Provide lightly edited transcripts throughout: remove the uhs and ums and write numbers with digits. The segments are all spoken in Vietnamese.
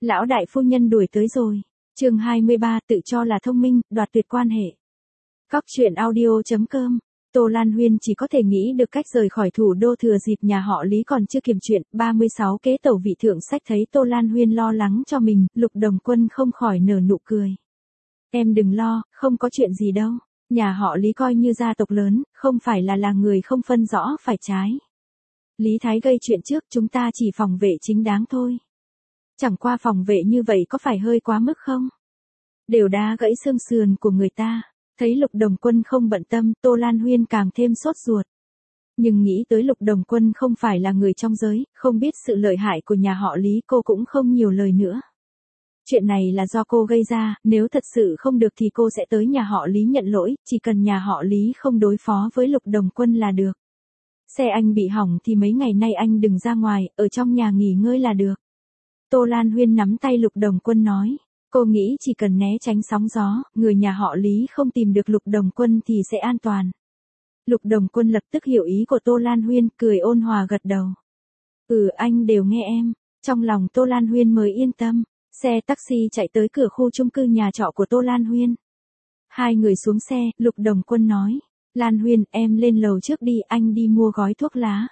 Lão đại phu nhân đuổi tới rồi. Chương 23, tự cho là thông minh, đoạt tuyệt quan hệ. Cóc truyện audio.com. Tô Lan Huyên chỉ có thể nghĩ được cách rời khỏi thủ đô thừa dịp nhà họ Lý còn chưa kiểm chuyện. 36 kế tẩu vị thượng sách thấy Tô Lan Huyên lo lắng cho mình, Lục Đồng Quân không khỏi nở nụ cười. Em đừng lo, không có chuyện gì đâu. Nhà họ Lý coi như gia tộc lớn, không phải là người không phân rõ phải trái. Lý Thái gây chuyện trước, chúng ta chỉ phòng vệ chính đáng thôi. Chẳng qua phòng vệ như vậy có phải hơi quá mức không? Đều đá gãy xương sườn của người ta. Thấy Lục Đồng Quân không bận tâm, Tô Lan Huyên càng thêm sốt ruột. Nhưng nghĩ tới Lục Đồng Quân không phải là người trong giới, không biết sự lợi hại của nhà họ Lý, cô cũng không nhiều lời nữa. Chuyện này là do cô gây ra, nếu thật sự không được thì cô sẽ tới nhà họ Lý nhận lỗi, chỉ cần nhà họ Lý không đối phó với Lục Đồng Quân là được. Xe anh bị hỏng thì mấy ngày nay anh đừng ra ngoài, ở trong nhà nghỉ ngơi là được. Tô Lan Huyên nắm tay Lục Đồng Quân nói. Cô nghĩ chỉ cần né tránh sóng gió, người nhà họ Lý không tìm được Lục Đồng Quân thì sẽ an toàn. Lục Đồng Quân lập tức hiểu ý của Tô Lan Huyên, cười ôn hòa gật đầu. Anh đều nghe em. Trong lòng Tô Lan Huyên mới yên tâm. Xe taxi chạy tới cửa khu chung cư nhà trọ của Tô Lan Huyên. Hai người xuống xe, Lục Đồng Quân nói. Lan Huyên, em lên lầu trước đi, anh đi mua gói thuốc lá.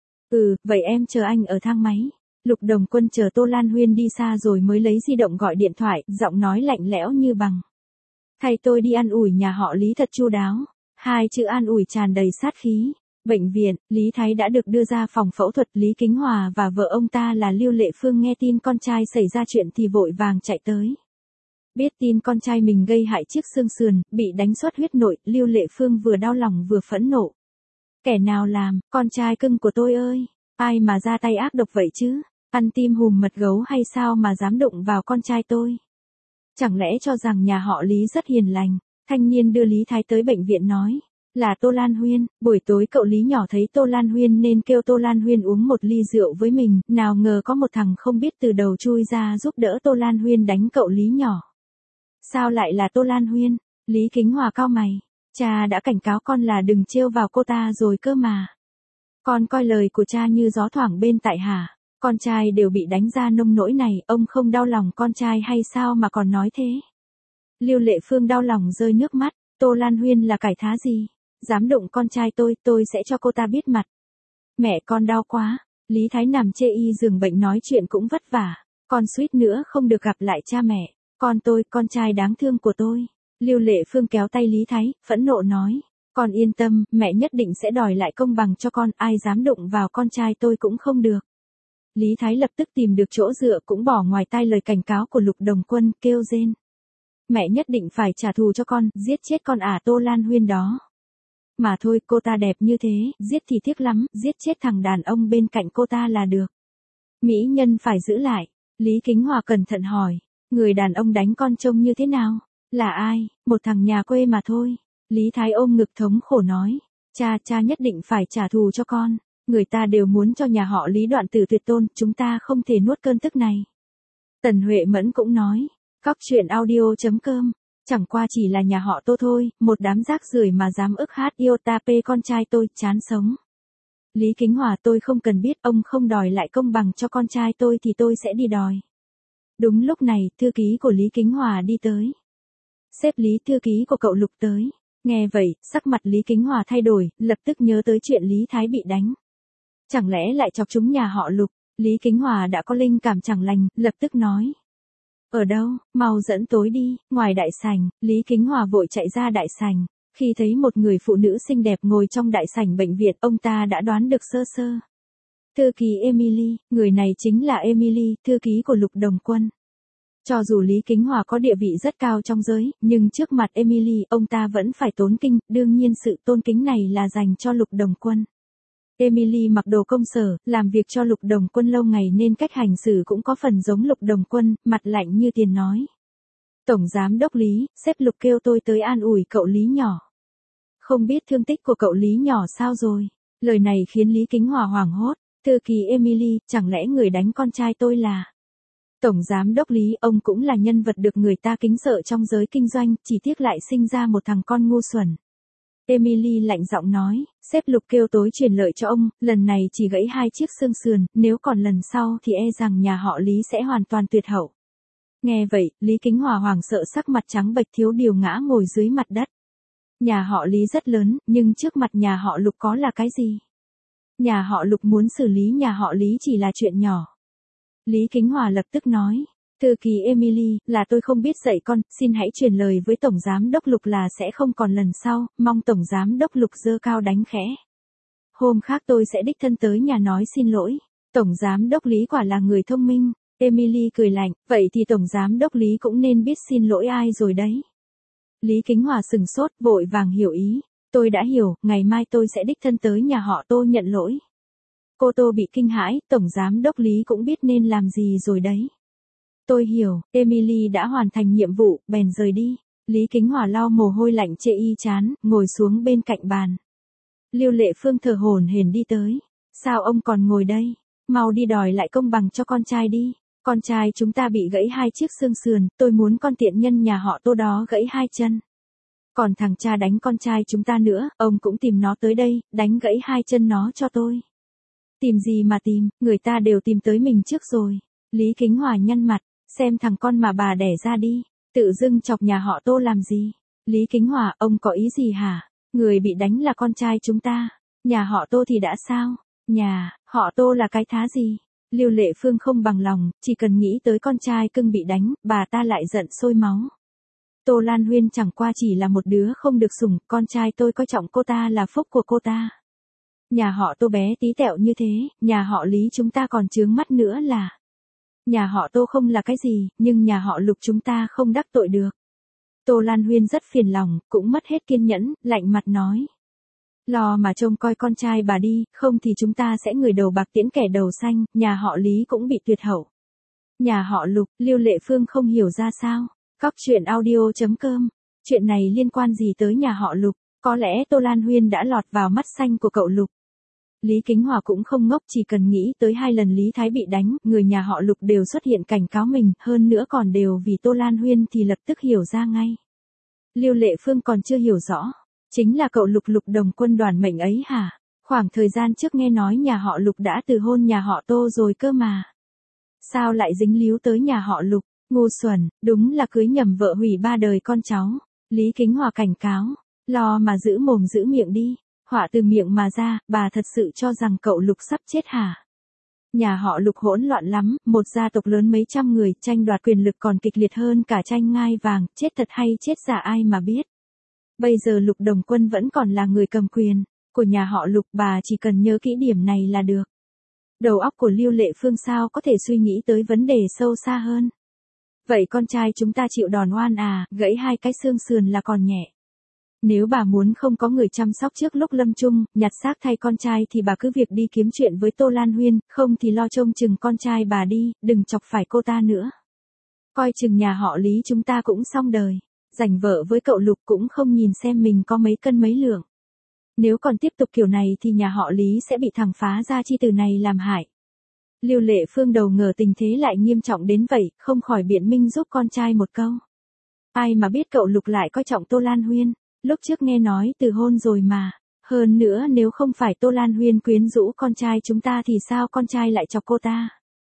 Vậy em chờ anh ở thang máy. Lục Đồng Quân chờ Tô Lan Huyên đi xa rồi mới lấy di động gọi điện thoại, giọng nói lạnh lẽo như bằng. Thầy tôi đi an ủi nhà họ Lý thật chu đáo. Hai chữ an ủi tràn đầy sát khí. Bệnh viện, Lý Thái đã được đưa ra phòng phẫu thuật. Lý Kính Hòa và vợ ông ta là Lưu Lệ Phương nghe tin con trai xảy ra chuyện thì vội vàng chạy tới. Biết tin con trai mình gây hại chiếc xương sườn, bị đánh xuất huyết nội, Lưu Lệ Phương vừa đau lòng vừa phẫn nộ. Kẻ nào làm, con trai cưng của tôi ơi, ai mà ra tay ác độc vậy chứ, ăn tim hùm mật gấu hay sao mà dám đụng vào con trai tôi. Chẳng lẽ cho rằng nhà họ Lý rất hiền lành. Thanh niên đưa Lý Thái tới bệnh viện nói. Là Tô Lan Huyên, buổi tối cậu Lý nhỏ thấy Tô Lan Huyên nên kêu Tô Lan Huyên uống một ly rượu với mình, nào ngờ có một thằng không biết từ đầu chui ra giúp đỡ Tô Lan Huyên đánh cậu Lý nhỏ. Sao lại là Tô Lan Huyên? Lý Kính Hòa cau mày. Cha đã cảnh cáo con là đừng trêu vào cô ta rồi cơ mà. Con coi lời của cha như gió thoảng bên tại hả? Con trai đều bị đánh ra nông nỗi này, ông không đau lòng con trai hay sao mà còn nói thế? Lưu Lệ Phương đau lòng rơi nước mắt. Tô Lan Huyên là cải thá gì? Dám đụng con trai tôi sẽ cho cô ta biết mặt. Mẹ con đau quá. Lý Thái nằm chê y giường bệnh nói chuyện cũng vất vả. Con suýt nữa không được gặp lại cha mẹ. Con trai đáng thương của tôi. Lưu Lệ Phương kéo tay Lý Thái, phẫn nộ nói. Con yên tâm, mẹ nhất định sẽ đòi lại công bằng cho con, ai dám đụng vào con trai tôi cũng không được. Lý Thái lập tức tìm được chỗ dựa cũng bỏ ngoài tai lời cảnh cáo của Lục Đồng Quân, kêu rên. Mẹ nhất định phải trả thù cho con, giết chết con Tô Lan Huyên đó. Mà thôi, cô ta đẹp như thế, giết thì tiếc lắm, giết chết thằng đàn ông bên cạnh cô ta là được. Mỹ nhân phải giữ lại. Lý Kính Hòa cẩn thận hỏi. Người đàn ông đánh con trông như thế nào? Là ai? Một thằng nhà quê mà thôi. Lý Thái ôm ngực thống khổ nói. Cha nhất định phải trả thù cho con. Người ta đều muốn cho nhà họ Lý đoạn tử tuyệt tôn, chúng ta không thể nuốt cơn tức này. Tần Huệ Mẫn cũng nói. Cóc truyện audio.com. Chẳng qua chỉ là nhà họ Tô thôi, một đám rác rưởi mà dám ức hát yêu ta pê con trai tôi, chán sống. Lý Kính Hòa, tôi không cần biết, ông không đòi lại công bằng cho con trai tôi thì tôi sẽ đi đòi. Đúng lúc này, thư ký của Lý Kính Hòa đi tới. Sếp Lý, thư ký của cậu Lục tới. Nghe vậy, sắc mặt Lý Kính Hòa thay đổi, lập tức nhớ tới chuyện Lý Thái bị đánh. Chẳng lẽ lại chọc chúng nhà họ Lục? Lý Kính Hòa đã có linh cảm chẳng lành, lập tức nói. Ở đâu, mau dẫn tối đi. Ngoài đại sảnh, Lý Kính Hòa vội chạy ra đại sảnh. Khi thấy một người phụ nữ xinh đẹp ngồi trong đại sảnh bệnh viện, ông ta đã đoán được sơ sơ. Thư ký Emily, người này chính là Emily, thư ký của Lục Đồng Quân. Cho dù Lý Kính Hòa có địa vị rất cao trong giới, nhưng trước mặt Emily, ông ta vẫn phải tốn kinh, đương nhiên sự tôn kính này là dành cho Lục Đồng Quân. Emily mặc đồ công sở, làm việc cho Lục Đồng Quân lâu ngày nên cách hành xử cũng có phần giống Lục Đồng Quân, mặt lạnh như tiền nói. Tổng giám đốc Lý, sếp Lục kêu tôi tới an ủi cậu Lý nhỏ. Không biết thương tích của cậu Lý nhỏ sao rồi? Lời này khiến Lý Kính Hòa hoảng hốt. Thư ký Emily, chẳng lẽ người đánh con trai tôi là... Tổng giám đốc Lý, ông cũng là nhân vật được người ta kính sợ trong giới kinh doanh, chỉ tiếc lại sinh ra một thằng con ngu xuẩn. Emily lạnh giọng nói, sếp Lục kêu tối truyền lợi cho ông, lần này chỉ gãy 2 chiếc xương sườn, nếu còn lần sau thì e rằng nhà họ Lý sẽ hoàn toàn tuyệt hậu. Nghe vậy, Lý Kính Hòa hoảng sợ sắc mặt trắng bệch thiếu điều ngã ngồi dưới mặt đất. Nhà họ Lý rất lớn, nhưng trước mặt nhà họ Lục có là cái gì? Nhà họ Lục muốn xử lý nhà họ Lý chỉ là chuyện nhỏ. Lý Kính Hòa lập tức nói, thư ký Emily, là tôi không biết dạy con, xin hãy truyền lời với Tổng Giám đốc Lục là sẽ không còn lần sau, mong Tổng Giám đốc Lục giơ cao đánh khẽ. Hôm khác tôi sẽ đích thân tới nhà nói xin lỗi. Tổng Giám đốc Lý quả là người thông minh. Emily cười lạnh, vậy thì Tổng Giám đốc Lý cũng nên biết xin lỗi ai rồi đấy. Lý Kính Hòa sừng sốt, vội vàng hiểu ý. Tôi đã hiểu, ngày mai tôi sẽ đích thân tới nhà họ Tô nhận lỗi. Cô Tô bị kinh hãi, Tổng Giám đốc Lý cũng biết nên làm gì rồi đấy. Tôi hiểu, Emily đã hoàn thành nhiệm vụ, bèn rời đi. Lý Kính Hòa lau mồ hôi lạnh chệ y chán, ngồi xuống bên cạnh bàn. Lưu Lệ Phương thở hổn hển đi tới. Sao ông còn ngồi đây? Mau đi đòi lại công bằng cho con trai đi. Con trai chúng ta bị gãy 2 chiếc xương sườn, tôi muốn con tiện nhân nhà họ Tô đó gãy 2 chân. Còn thằng cha đánh con trai chúng ta nữa, ông cũng tìm nó tới đây, đánh gãy 2 chân nó cho tôi. Tìm gì mà tìm, người ta đều tìm tới mình trước rồi. Lý Kính Hòa nhăn mặt, xem thằng con mà bà đẻ ra đi, tự dưng chọc nhà họ Tô làm gì. Lý Kính Hòa, ông có ý gì hả? Người bị đánh là con trai chúng ta, nhà họ Tô thì đã sao? Nhà họ Tô là cái thá gì? Lưu Lệ Phương không bằng lòng, chỉ cần nghĩ tới con trai cưng bị đánh, bà ta lại giận sôi máu. Tô Lan Huyên chẳng qua chỉ là một đứa không được sủng, con trai tôi coi trọng cô ta là phúc của cô ta. Nhà họ Tô bé tí tẹo như thế, nhà họ Lý chúng ta còn chướng mắt nữa là. Nhà họ Tô không là cái gì, nhưng nhà họ Lục chúng ta không đắc tội được. Tô Lan Huyên rất phiền lòng, cũng mất hết kiên nhẫn, lạnh mặt nói. Lo mà trông coi con trai bà đi, không thì chúng ta sẽ người đầu bạc tiễn kẻ đầu xanh, nhà họ Lý cũng bị tuyệt hậu. Nhà họ Lục, Lưu Lệ Phương không hiểu ra sao. Cóc truyện audio.com. Chuyện này liên quan gì tới nhà họ Lục? Có lẽ Tô Lan Huyên đã lọt vào mắt xanh của cậu Lục. Lý Kính Hòa cũng không ngốc, chỉ cần nghĩ tới 2 lần Lý Thái bị đánh, người nhà họ Lục đều xuất hiện cảnh cáo mình, hơn nữa còn đều vì Tô Lan Huyên thì lập tức hiểu ra ngay. Lưu Lệ Phương còn chưa hiểu rõ. Chính là cậu Lục Lục Đồng Quân đoàn mệnh ấy hả? Khoảng thời gian trước nghe nói nhà họ Lục đã từ hôn nhà họ Tô rồi cơ mà. Sao lại dính líu tới nhà họ Lục? Ngu xuẩn, đúng là cưới nhầm vợ hủy 3 đời con cháu. Lý Kính Hòa cảnh cáo, lo mà giữ mồm giữ miệng đi. Họa từ miệng mà ra, bà thật sự cho rằng cậu Lục sắp chết hả? Nhà họ Lục hỗn loạn lắm, một gia tộc lớn mấy trăm người, tranh đoạt quyền lực còn kịch liệt hơn cả tranh ngai vàng, chết thật hay chết giả ai mà biết. Bây giờ Lục Đồng Quân vẫn còn là người cầm quyền của nhà họ Lục, bà chỉ cần nhớ kỹ điểm này là được. Đầu óc của Lưu Lệ Phương sao có thể suy nghĩ tới vấn đề sâu xa hơn. Vậy con trai chúng ta chịu đòn oan à, gãy 2 cái xương sườn là còn nhẹ. Nếu bà muốn không có người chăm sóc trước lúc lâm chung, nhặt xác thay con trai thì bà cứ việc đi kiếm chuyện với Tô Lan Huyên, không thì lo trông chừng con trai bà đi, đừng chọc phải cô ta nữa. Coi chừng nhà họ Lý chúng ta cũng xong đời. Giành vợ với cậu Lục cũng không nhìn xem mình có mấy cân mấy lượng. Nếu còn tiếp tục kiểu này thì nhà họ Lý sẽ bị thằng phá gia chi từ này làm hại. Lưu Lệ Phương đầu ngờ tình thế lại nghiêm trọng đến vậy, không khỏi biện minh giúp con trai một câu. Ai mà biết cậu Lục lại coi trọng Tô Lan Huyên, lúc trước nghe nói từ hôn rồi mà. Hơn nữa nếu không phải Tô Lan Huyên quyến rũ con trai chúng ta thì sao con trai lại chọc cô ta?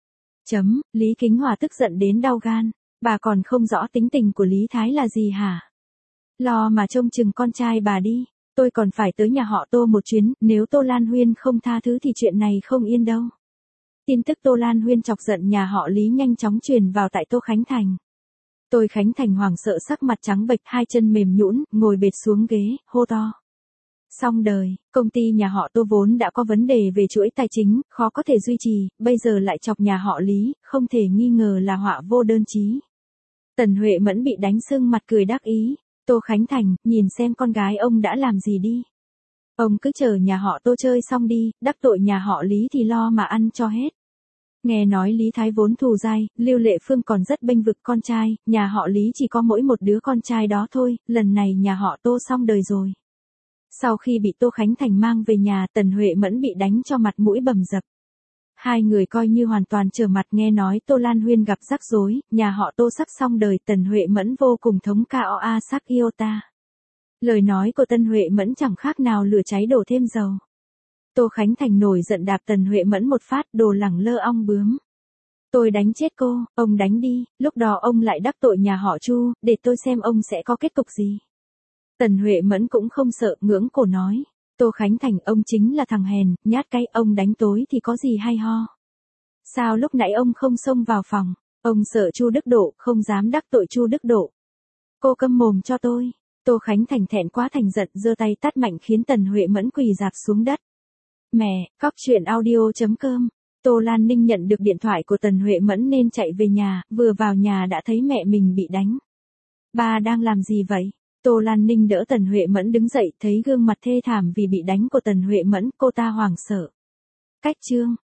Lý Kính Hòa tức giận đến đau gan. Bà còn không rõ tính tình của Lý Thái là gì hả? Lo mà trông chừng con trai bà đi, tôi còn phải tới nhà họ Tô một chuyến, nếu Tô Lan Huyên không tha thứ thì chuyện này không yên đâu. Tin tức Tô Lan Huyên chọc giận nhà họ Lý nhanh chóng truyền vào tại Tô Khánh Thành. Tô Khánh Thành hoảng sợ sắc mặt trắng bệch, 2 chân mềm nhũn, ngồi bệt xuống ghế, hô to. Xong đời, công ty nhà họ Tô vốn đã có vấn đề về chuỗi tài chính, khó có thể duy trì, bây giờ lại chọc nhà họ Lý, không thể nghi ngờ là họa vô đơn chí. Tần Huệ Mẫn bị đánh sưng mặt cười đắc ý. Tô Khánh Thành, nhìn xem con gái ông đã làm gì đi. Ông cứ chờ nhà họ Tô chơi xong đi, đắc tội nhà họ Lý thì lo mà ăn cho hết. Nghe nói Lý Thái vốn thù dai, Lưu Lệ Phương còn rất bênh vực con trai, nhà họ Lý chỉ có mỗi một đứa con trai đó thôi, lần này nhà họ Tô xong đời rồi. Sau khi bị Tô Khánh Thành mang về nhà, Tần Huệ Mẫn bị đánh cho mặt mũi bầm dập. 2 người coi như hoàn toàn trở mặt, nghe nói Tô Lan Huyên gặp rắc rối, nhà họ Tô sắp xong đời, Tần Huệ Mẫn vô cùng thống cao a sắc yêu ta. Lời nói của Tần Huệ Mẫn chẳng khác nào lửa cháy đổ thêm dầu. Tô Khánh Thành nổi giận đạp Tần Huệ Mẫn một phát, đồ lẳng lơ ong bướm. Tôi đánh chết cô, ông đánh đi, lúc đó ông lại đắc tội nhà họ Chu, để tôi xem ông sẽ có kết cục gì. Tần Huệ Mẫn cũng không sợ, ngưỡng cổ nói. Tô Khánh Thành, ông chính là thằng hèn, nhát cái, ông đánh tối thì có gì hay ho. Sao lúc nãy ông không xông vào phòng, ông sợ Chu Đức Độ, không dám đắc tội Chu Đức Độ. Cô câm mồm cho tôi. Tô Khánh Thành thẹn quá thành giận, giơ tay tát mạnh khiến Tần Huệ Mẫn quỳ rạp xuống đất. Mẹ, cóc truyện audio.com. Tô Lan Ninh nhận được điện thoại của Tần Huệ Mẫn nên chạy về nhà, vừa vào nhà đã thấy mẹ mình bị đánh. Ba đang làm gì vậy? Tô Lan Ninh đỡ Tần Huệ Mẫn đứng dậy, thấy gương mặt thê thảm vì bị đánh của Tần Huệ Mẫn, cô ta hoảng sợ. Cách chương